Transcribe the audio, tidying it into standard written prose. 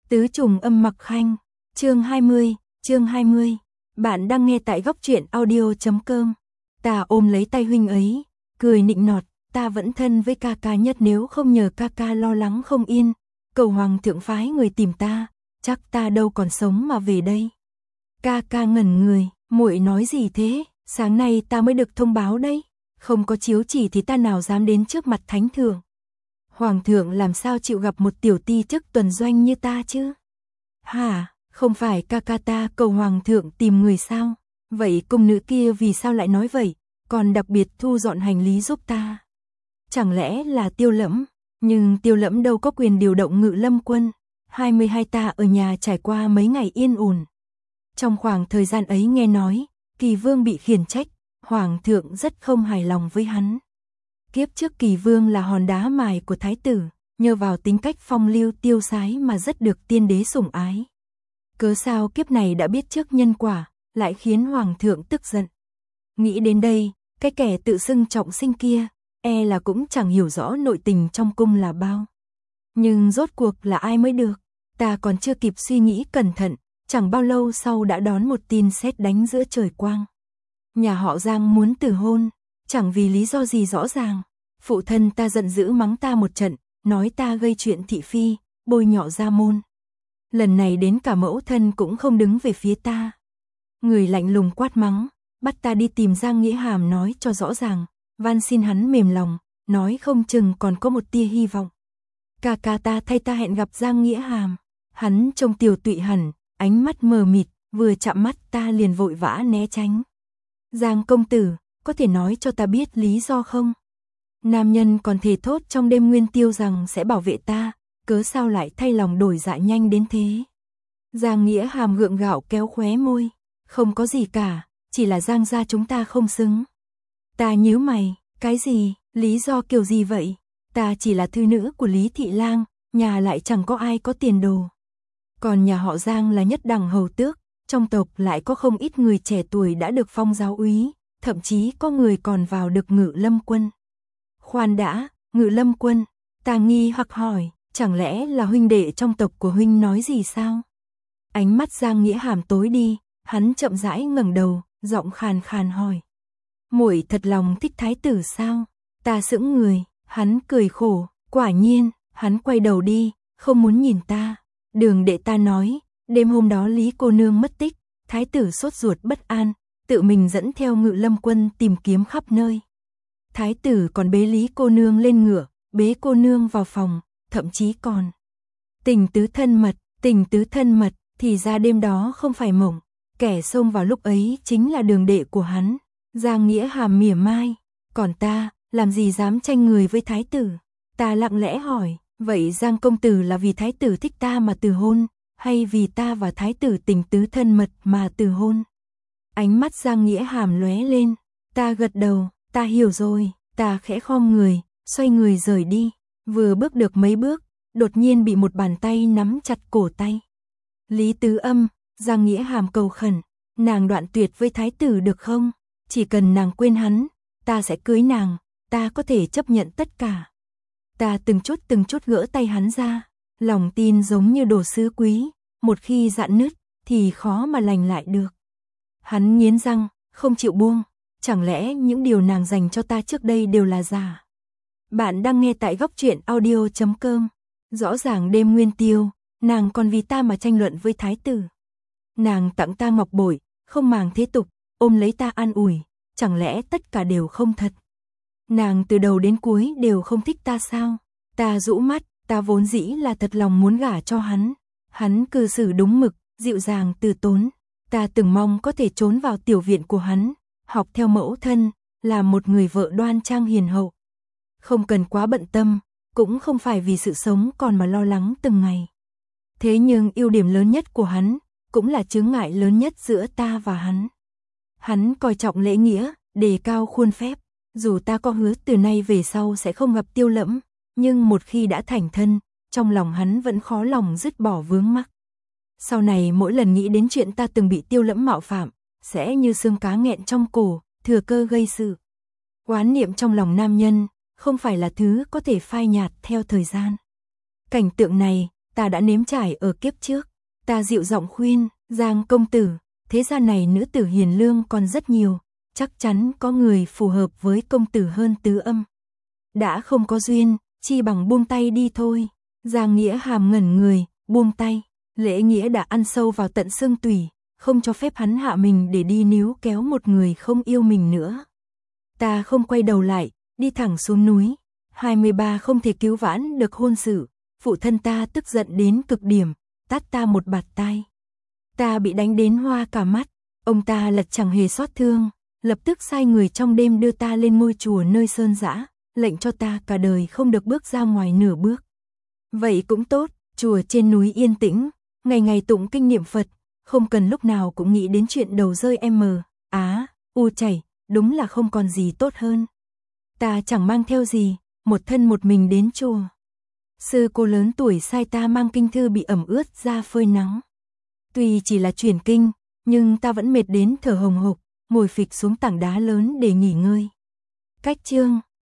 Tứ trùng âm mặc khanh, chương 20. Bạn đang nghe tại góc truyện audio.com. Ta ôm lấy tay huynh ấy, cười nịnh nọt, ta vẫn thân với ca ca nhất, nếu không nhờ ca ca lo lắng không yên, cầu hoàng thượng phái người tìm ta, chắc ta đâu còn sống mà về đây. Ca ca ngẩn người, muội nói gì thế, sáng nay ta mới được thông báo đấy, không có chiếu chỉ thì ta nào dám đến trước mặt thánh thượng. Hoàng thượng làm sao chịu gặp một tiểu ti chức tuần doanh như ta chứ? Hả, không phải ca ca ta cầu hoàng thượng tìm người sao? Vậy cung nữ kia vì sao lại nói vậy, còn đặc biệt thu dọn hành lý giúp ta? Chẳng lẽ là Tiêu Lẫm? Nhưng Tiêu Lẫm đâu có quyền điều động Ngự Lâm quân. 22 ta ở nhà trải qua mấy ngày yên ổn. Trong khoảng thời gian ấy nghe nói, Kỳ Vương bị khiển trách, hoàng thượng rất không hài lòng với hắn. Kiếp trước Kỳ Vương là hòn đá mài của thái tử, nhờ vào tính cách phong lưu tiêu sái mà rất được tiên đế sủng ái. Cớ sao kiếp này đã biết trước nhân quả, lại khiến hoàng thượng tức giận. Nghĩ đến đây, cái kẻ tự xưng trọng sinh kia, e là cũng chẳng hiểu rõ nội tình trong cung là bao. Nhưng rốt cuộc là ai mới được, ta còn chưa kịp suy nghĩ cẩn thận, chẳng bao lâu sau đã đón một tin sét đánh giữa trời quang. Nhà họ Giang muốn từ hôn, chẳng vì lý do gì rõ ràng. Phụ thân ta giận dữ mắng ta một trận, nói ta gây chuyện thị phi, bôi nhọ gia môn. Lần này đến cả mẫu thân cũng không đứng về phía ta. Người lạnh lùng quát mắng, bắt ta đi tìm Giang Nghĩa Hàm nói cho rõ ràng, van xin hắn mềm lòng, nói không chừng còn có một tia hy vọng. Ca ca ta thay ta hẹn gặp Giang Nghĩa Hàm, hắn trông tiều tụy hẳn, ánh mắt mờ mịt, vừa chạm mắt ta liền vội vã né tránh. Giang công tử, có thể nói cho ta biết lý do không? Nam nhân còn thề thốt trong đêm nguyên tiêu rằng sẽ bảo vệ ta, cớ sao lại thay lòng đổi dạ nhanh đến thế? Giang Nghĩa Hàm gượng gạo kéo khóe môi, không có gì cả, chỉ là Giang gia chúng ta không xứng. Ta nhíu mày, cái gì, lý do kiểu gì vậy? Ta chỉ là thư nữ của Lý Thị Lang, nhà lại chẳng có ai có tiền đồ. Còn nhà họ Giang là nhất đẳng hầu tước, trong tộc lại có không ít người trẻ tuổi đã được phong giáo úy, thậm chí có người còn vào được Ngự Lâm quân. Khoan đã, Ngự Lâm quân, ta nghi hoặc hỏi, chẳng lẽ là huynh đệ trong tộc của huynh nói gì sao? Ánh mắt Giang Nghĩa Hàm tối đi, hắn chậm rãi ngẩng đầu, giọng khàn khàn hỏi. Muội thật lòng thích thái tử sao? Ta sững người, hắn cười khổ, quả nhiên, hắn quay đầu đi, không muốn nhìn ta. Đường đệ ta nói, đêm hôm đó Lý cô nương mất tích, thái tử sốt ruột bất an, tự mình dẫn theo Ngự Lâm quân tìm kiếm khắp nơi. Thái tử còn bế Lý cô nương lên ngựa, bế cô nương vào phòng, thậm chí còn tình tứ thân mật, thì ra đêm đó không phải mộng, kẻ xông vào lúc ấy chính là đường đệ của hắn. Giang Nghĩa Hàm mỉa mai, còn ta, làm gì dám tranh người với thái tử? Ta lặng lẽ hỏi, vậy Giang công tử là vì thái tử thích ta mà từ hôn, hay vì ta và thái tử tình tứ thân mật mà từ hôn? Ánh mắt Giang Nghĩa Hàm lóe lên, ta gật đầu, ta hiểu rồi, ta khẽ khom người, xoay người rời đi, vừa bước được mấy bước, đột nhiên bị một bàn tay nắm chặt cổ tay. Lý Tứ Âm, Giang Nghĩa Hàm cầu khẩn, nàng đoạn tuyệt với thái tử được không? Chỉ cần nàng quên hắn, ta sẽ cưới nàng, ta có thể chấp nhận tất cả. Ta từng chút gỡ tay hắn ra, lòng tin giống như đồ sứ quý, một khi rạn nứt thì khó mà lành lại được. Hắn nghiến răng, không chịu buông, chẳng lẽ những điều nàng dành cho ta trước đây đều là giả? Bạn đang nghe tại góc truyện audio.com. Rõ ràng đêm nguyên tiêu, nàng còn vì ta mà tranh luận với thái tử. Nàng tặng ta ngọc bội, không màng thế tục, ôm lấy ta an ủi, chẳng lẽ tất cả đều không thật? Nàng từ đầu đến cuối đều không thích ta sao? Ta rũ mắt, ta vốn dĩ là thật lòng muốn gả cho hắn. Hắn cư xử đúng mực, dịu dàng từ tốn. Ta từng mong có thể trốn vào tiểu viện của hắn, học theo mẫu thân, làm một người vợ đoan trang hiền hậu. Không cần quá bận tâm, cũng không phải vì sự sống còn mà lo lắng từng ngày. Thế nhưng ưu điểm lớn nhất của hắn, cũng là chướng ngại lớn nhất giữa ta và hắn. Hắn coi trọng lễ nghĩa, đề cao khuôn phép. Dù ta có hứa từ nay về sau sẽ không gặp Tiêu Lẫm, nhưng một khi đã thành thân, trong lòng hắn vẫn khó lòng dứt bỏ vướng mắc. Sau này mỗi lần nghĩ đến chuyện ta từng bị Tiêu Lẫm mạo phạm, sẽ như xương cá nghẹn trong cổ, thừa cơ gây sự. Oán niệm trong lòng nam nhân, không phải là thứ có thể phai nhạt theo thời gian. Cảnh tượng này, ta đã nếm trải ở kiếp trước. Ta dịu giọng khuyên, Giang công tử, thế gian này nữ tử hiền lương còn rất nhiều, chắc chắn có người phù hợp với công tử hơn Tứ Âm. Đã không có duyên, chi bằng buông tay đi thôi. Giang Nghĩa Hàm ngẩn người, buông tay. Lễ nghĩa đã ăn sâu vào tận xương tủy, không cho phép hắn hạ mình để đi níu kéo một người không yêu mình nữa. Ta không quay đầu lại, đi thẳng xuống núi. 23 không thể cứu vãn được hôn sự. Phụ thân ta tức giận đến cực điểm, tát ta một bạt tai. Ta bị đánh đến hoa cả mắt. Ông ta lật chẳng hề xót thương, lập tức sai người trong đêm đưa ta lên ngôi chùa nơi sơn dã, lệnh cho ta cả đời không được bước ra ngoài nửa bước. Vậy cũng tốt, chùa trên núi yên tĩnh, ngày ngày tụng kinh niệm Phật, không cần lúc nào cũng nghĩ đến chuyện đầu rơi u chảy, đúng là không còn gì tốt hơn. Ta chẳng mang theo gì, một thân một mình đến chùa. Sư cô lớn tuổi sai ta mang kinh thư bị ẩm ướt ra phơi nắng. Tuy chỉ là truyền kinh, nhưng ta vẫn mệt đến thở hồng hộc, ngồi phịch xuống tảng đá lớn để nghỉ ngơi. Cách chương